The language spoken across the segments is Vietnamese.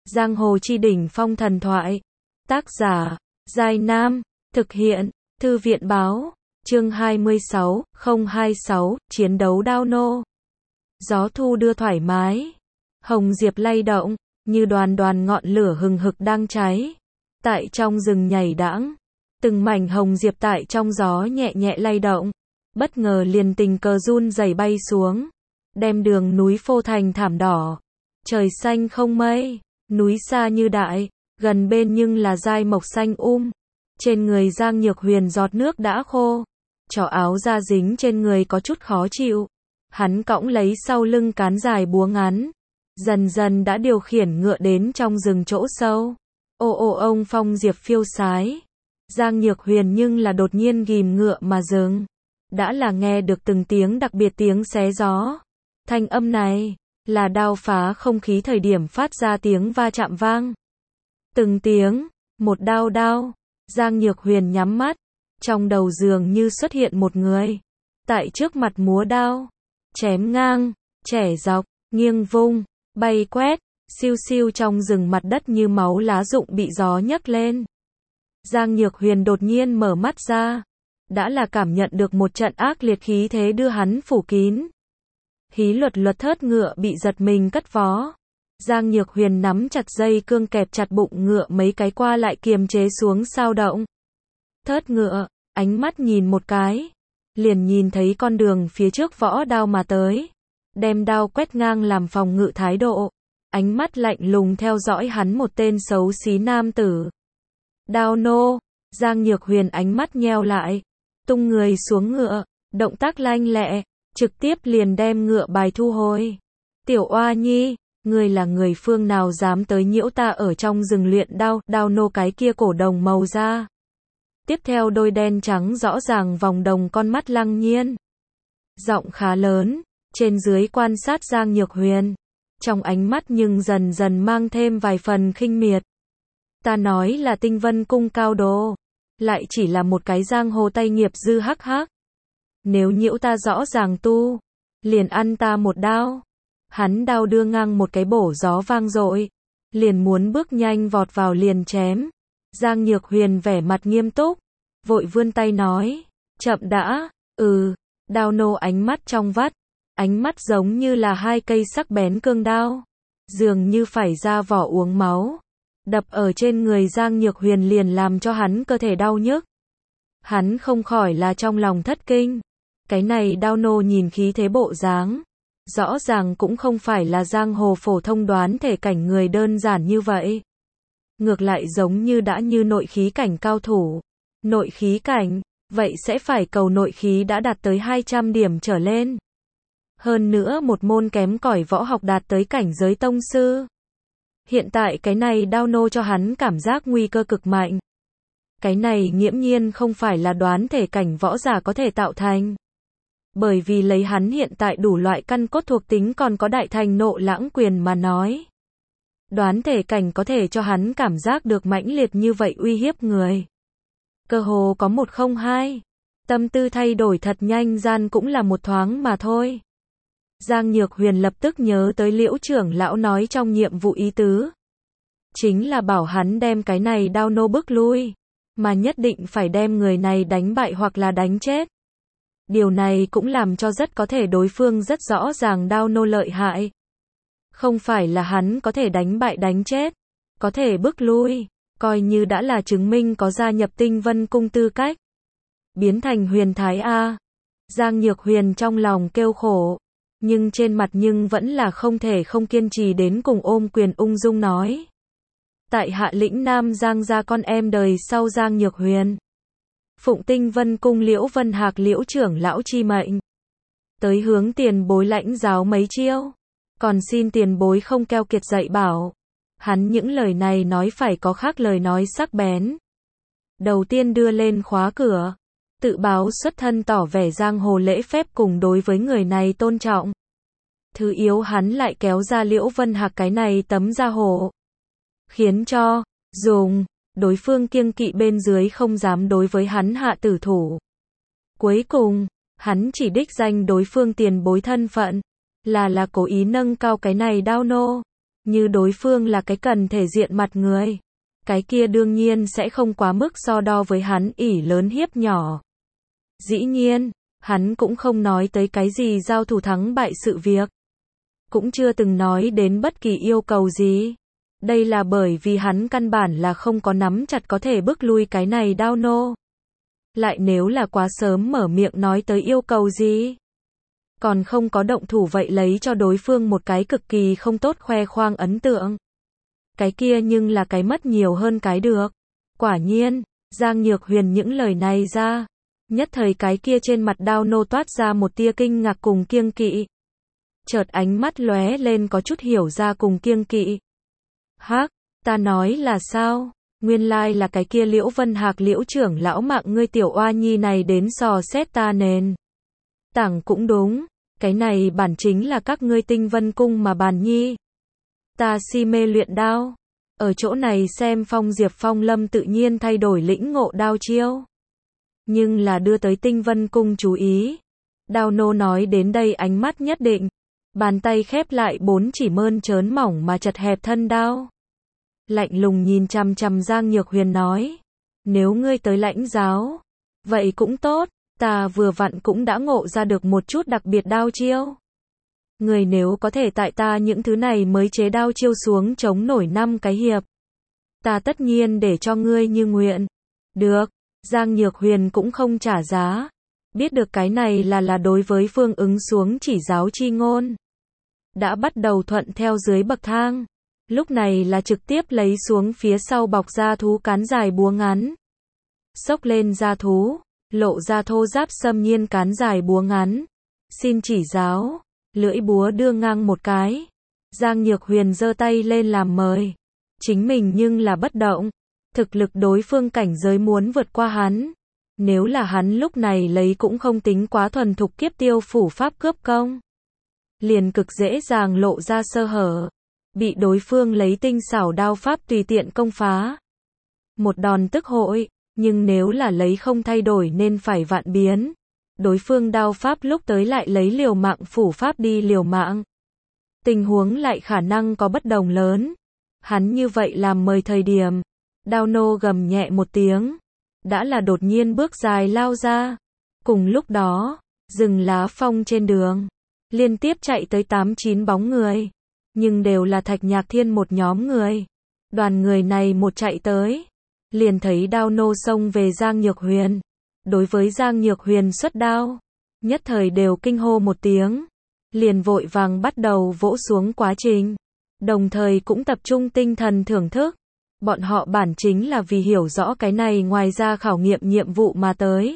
Giang hồ chi đỉnh phong thần thoại. Tác giả, Giai Nam. Thực hiện, Thư viện báo. Chương 26, 026, chiến đấu đao nô. Gió thu đưa thoải mái. Hồng diệp lay động, như đoàn đoàn ngọn lửa hừng hực đang cháy. Tại trong rừng nhảy đãng. Từng mảnh hồng diệp tại trong gió nhẹ nhẹ lay động. Bất ngờ liền tình cờ run rẩy bay xuống. Đem đường núi phô thành thảm đỏ. Trời xanh không mây, núi xa như đại, gần bên nhưng là dai mộc xanh Trên người Giang Nhược Huyền giọt nước đã khô. Trỏ áo da dính trên người có chút khó chịu. Hắn cõng lấy sau lưng cán dài búa ngắn. Dần dần đã điều khiển ngựa đến trong rừng chỗ sâu. Ô ô ông phong diệp phiêu sái. Giang Nhược Huyền nhưng là đột nhiên ghim ngựa mà dừng. Đã là nghe được từng tiếng đặc biệt tiếng xé gió. Thanh âm này là đao phá không khí thời điểm phát ra tiếng va chạm vang. Từng tiếng, một đao đao. Giang Nhược Huyền nhắm mắt. Trong đầu dường như xuất hiện một người. Tại trước mặt múa đao. Chém ngang, chẻ dọc, nghiêng vung, bay quét, siêu siêu trong rừng mặt đất như máu lá rụng bị gió nhấc lên. Giang Nhược Huyền đột nhiên mở mắt ra. Đã là cảm nhận được một trận ác liệt khí thế đưa hắn phủ kín. Hí luật luật thớt ngựa bị giật mình cất vó. Giang Nhược Huyền nắm chặt dây cương kẹp chặt bụng ngựa mấy cái qua lại kiềm chế xuống sao động. Thớt ngựa, ánh mắt nhìn một cái. Liền nhìn thấy con đường phía trước võ đao mà tới. Đem đao quét ngang làm phòng ngự thái độ. Ánh mắt lạnh lùng theo dõi hắn một tên xấu xí nam tử. Đao nô, Giang Nhược Huyền ánh mắt nheo lại. Tung người xuống ngựa, động tác lanh lẹ. Trực tiếp liền đem ngựa bài thu hồi. Tiểu oa nhi, người là người phương nào dám tới nhiễu ta ở trong rừng luyện đao, đao nô cái kia cổ đồng màu da. Tiếp theo đôi đen trắng rõ ràng vòng đồng con mắt lăng nhiên. Giọng khá lớn, trên dưới quan sát Giang Nhược Huyền. Trong ánh mắt nhưng dần dần mang thêm vài phần khinh miệt. Ta nói là Tinh Vân Cung cao đồ. Lại chỉ là một cái giang hồ tay nghiệp dư hắc hắc. Nếu nhiễu ta rõ ràng tu, liền ăn ta một đao. Hắn đao đưa ngang một cái bổ gió vang dội. Liền muốn bước nhanh vọt vào liền chém. Giang Nhược Huyền vẻ mặt nghiêm túc. Vội vươn tay nói. Chậm đã, đao nô ánh mắt trong vắt. Ánh mắt giống như là hai cây sắc bén cương đao. Dường như phải ra vỏ uống máu. Đập ở trên người Giang Nhược Huyền liền làm cho hắn cơ thể đau nhức. Hắn không khỏi là trong lòng thất kinh. Cái này đao nô nhìn khí thế bộ dáng. Rõ ràng cũng không phải là giang hồ phổ thông đoán thể cảnh người đơn giản như vậy. Ngược lại giống như đã như nội khí cảnh cao thủ. Nội khí cảnh, vậy sẽ phải cầu nội khí đã đạt tới 200 điểm trở lên. Hơn nữa một môn kém cỏi võ học đạt tới cảnh giới tông sư. Hiện tại cái này đao nô cho hắn cảm giác nguy cơ cực mạnh. Cái này nghiễm nhiên không phải là đoán thể cảnh võ giả có thể tạo thành. Bởi vì lấy hắn hiện tại đủ loại căn cốt thuộc tính còn có đại thành nộ lãng quyền mà nói. Đoán thể cảnh có thể cho hắn cảm giác được mãnh liệt như vậy uy hiếp người. Cơ hồ có 102. Tâm tư thay đổi thật nhanh gian cũng là một thoáng mà thôi. Giang Nhược Huyền lập tức nhớ tới Liễu trưởng lão nói trong nhiệm vụ ý tứ. Chính là bảo hắn đem cái này đao nô bức lui. Mà nhất định phải đem người này đánh bại hoặc là đánh chết. Điều này cũng làm cho rất có thể đối phương rất rõ ràng đao nô lợi hại. Không phải là hắn có thể đánh bại đánh chết. Có thể bức lui. Coi như đã là chứng minh có gia nhập Tinh Vân Cung tư cách. Biến thành huyền thái A. Giang Nhược Huyền trong lòng kêu khổ. Nhưng trên mặt nhưng vẫn là không thể không kiên trì đến cùng ôm quyền ung dung nói. Tại hạ lĩnh Nam Giang gia con em đời sau Giang Nhược Huyền. Phụng Tinh Vân Cung Liễu Vân Hạc Liễu trưởng lão chi mệnh. Tới hướng tiền bối lãnh giáo mấy chiêu. Còn xin tiền bối không keo kiệt dạy bảo. Hắn những lời này nói phải có khác lời nói sắc bén. Đầu tiên đưa lên khóa cửa. Tự báo xuất thân tỏ vẻ giang hồ lễ phép cùng đối với người này tôn trọng. Thứ yếu hắn lại kéo ra Liễu Vân Hạc cái này tấm da hồ. Khiến cho, đối phương kiêng kỵ bên dưới không dám đối với hắn hạ tử thủ. Cuối cùng, hắn chỉ đích danh đối phương tiền bối thân phận. Là cố ý nâng cao cái này đao nô. Như đối phương là cái cần thể diện mặt người, cái kia đương nhiên sẽ không quá mức so đo với hắn ỷ lớn hiếp nhỏ. Dĩ nhiên, hắn cũng không nói tới cái gì giao thủ thắng bại sự việc. Cũng chưa từng nói đến bất kỳ yêu cầu gì. Đây là bởi vì hắn căn bản là không có nắm chặt có thể bức lui cái này Đao Nô. Lại nếu là quá sớm mở miệng nói tới yêu cầu gì, còn không có động thủ vậy lấy cho đối phương một cái cực kỳ không tốt khoe khoang ấn tượng. Cái kia nhưng là cái mất nhiều hơn cái được. Quả nhiên, Giang Nhược Huyền những lời này ra, nhất thời cái kia trên mặt Đao Nô toát ra một tia kinh ngạc cùng kiêng kỵ. Chợt ánh mắt lóe lên có chút hiểu ra cùng kiêng kỵ. Hắc, ta nói là sao? Nguyên lai là cái kia Liễu Vân Hạc Liễu trưởng lão mạng ngươi tiểu oa nhi này đến dò xét ta nền. Tảng cũng đúng, cái này bản chính là các ngươi Tinh Vân Cung mà bàn nhi. Ta si mê luyện đao. Ở chỗ này xem Phong Diệp Phong Lâm tự nhiên thay đổi lĩnh ngộ đao chiêu. Nhưng là đưa tới Tinh Vân Cung chú ý. Đao Nô nói đến đây ánh mắt nhất định. Bàn tay khép lại 4 chỉ mơn trớn mỏng mà chật hẹp thân đao. Lạnh lùng nhìn chằm chằm Giang Nhược Huyền nói. Nếu ngươi tới lãnh giáo, vậy cũng tốt, ta vừa vặn cũng đã ngộ ra được một chút đặc biệt đao chiêu. Người nếu có thể tại ta những thứ này mới chế đao chiêu xuống chống nổi 5 cái hiệp, ta tất nhiên để cho ngươi như nguyện. Được, Giang Nhược Huyền cũng không trả giá. Biết được cái này là đối với Phương Ứng xuống chỉ giáo chi ngôn. Đã bắt đầu thuận theo dưới bậc thang. Lúc này là trực tiếp lấy xuống phía sau bọc da thú cán dài búa ngắn. Xốc lên da thú, lộ ra thô giáp xâm nhiên cán dài búa ngắn. Xin chỉ giáo, lưỡi búa đưa ngang một cái. Giang Nhược Huyền giơ tay lên làm mời. Chính mình nhưng là bất động. Thực lực đối phương cảnh giới muốn vượt qua hắn. Nếu là hắn lúc này lấy cũng không tính quá thuần thục kiếp tiêu phủ pháp cướp công. Liền cực dễ dàng lộ ra sơ hở. Bị đối phương lấy tinh xảo đao pháp tùy tiện công phá. Một đòn tức hội, nhưng nếu là lấy không thay đổi nên phải vạn biến. Đối phương đao pháp lúc tới lại lấy liều mạng phủ pháp đi liều mạng. Tình huống lại khả năng có bất đồng lớn. Hắn như vậy làm mời thời điểm. Đao Nô gầm nhẹ một tiếng. Đã là đột nhiên bước dài lao ra. Cùng lúc đó, rừng lá phong trên đường. Liên tiếp chạy tới 8-9 bóng người. Nhưng đều là Thạch Nhạc Thiên một nhóm người. Đoàn người này một chạy tới. Liền thấy Đao Nô xông về Giang Nhược Huyền. Đối với Giang Nhược Huyền xuất đao. Nhất thời đều kinh hô một tiếng. Liền vội vàng bắt đầu vỗ xuống quá trình. Đồng thời cũng tập trung tinh thần thưởng thức. Bọn họ bản chính là vì hiểu rõ cái này ngoài ra khảo nghiệm nhiệm vụ mà tới.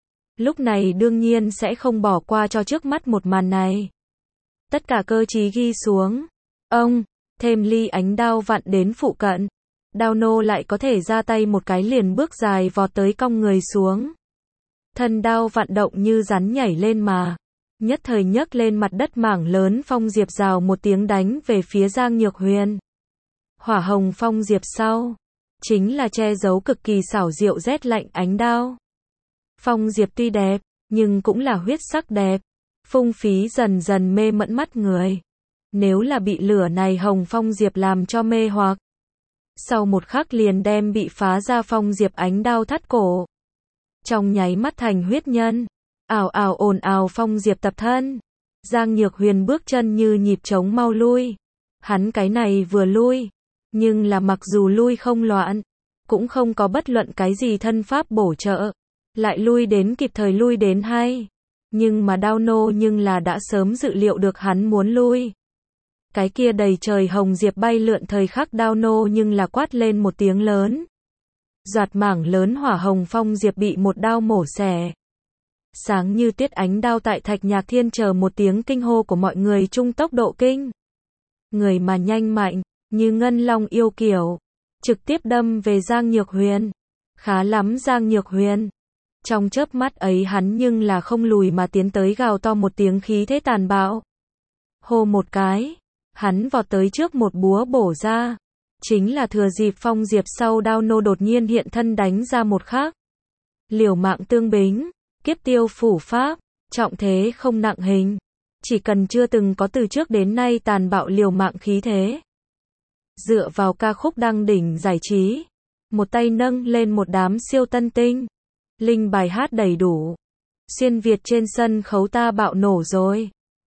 Lúc này đương nhiên sẽ không bỏ qua cho trước mắt một màn này. Tất cả cơ trí ghi xuống. Ông, thêm ly ánh đao vặn đến phụ cận. Đao Nô lại có thể ra tay một cái liền bước dài vọt tới cong người xuống. Thân đao vặn động như rắn nhảy lên mà. Nhất thời nhấc lên mặt đất mảng lớn phong diệp rào một tiếng đánh về phía Giang Nhược Huyền. Hỏa hồng phong diệp sau. Chính là che giấu cực kỳ xảo diệu rét lạnh ánh đao. Phong diệp tuy đẹp, nhưng cũng là huyết sắc đẹp. Phung phí dần dần mê mẫn mắt người. Nếu là bị lửa này hồng phong diệp làm cho mê hoặc. Sau một khắc liền đem bị phá ra phong diệp ánh đao thắt cổ. Trong nháy mắt thành huyết nhân. Ào ào ồn ào phong diệp tập thân. Giang Nhược Huyền bước chân như nhịp trống mau lui. Hắn cái này vừa lui. Nhưng là mặc dù lui không loạn. Cũng không có bất luận cái gì thân pháp bổ trợ. Lại lui đến kịp thời lui đến hay. Nhưng mà Đao Nô nhưng là đã sớm dự liệu được hắn muốn lui. Cái kia đầy trời hồng diệp bay lượn thời khắc Đao Nô nhưng là quát lên một tiếng lớn. Doạt mảng lớn hỏa hồng phong diệp bị một đao mổ xẻ. Sáng như tiết ánh đao tại Thạch Nhạc Thiên chờ một tiếng kinh hô của mọi người chung tốc độ kinh. Người mà nhanh mạnh, như ngân long yêu kiều. Trực tiếp đâm về Giang Nhược Huyền. Khá lắm Giang Nhược Huyền. Trong chớp mắt ấy hắn nhưng là không lùi mà tiến tới gào to một tiếng khí thế tàn bạo. Hô một cái. Hắn vọt tới trước một búa bổ ra. Chính là thừa dịp phong diệp sau Đao Nô đột nhiên hiện thân đánh ra một khắc. Liều mạng tương bính. Kiếp tiêu phủ pháp. Trọng thế không nặng hình. Chỉ cần chưa từng có từ trước đến nay tàn bạo liều mạng khí thế. Dựa vào ca khúc đăng đỉnh giải trí, một tay nâng lên một đám siêu tân tinh. Linh bài hát đầy đủ. Xuyên Việt trên sân khấu ta bạo nổ rồi.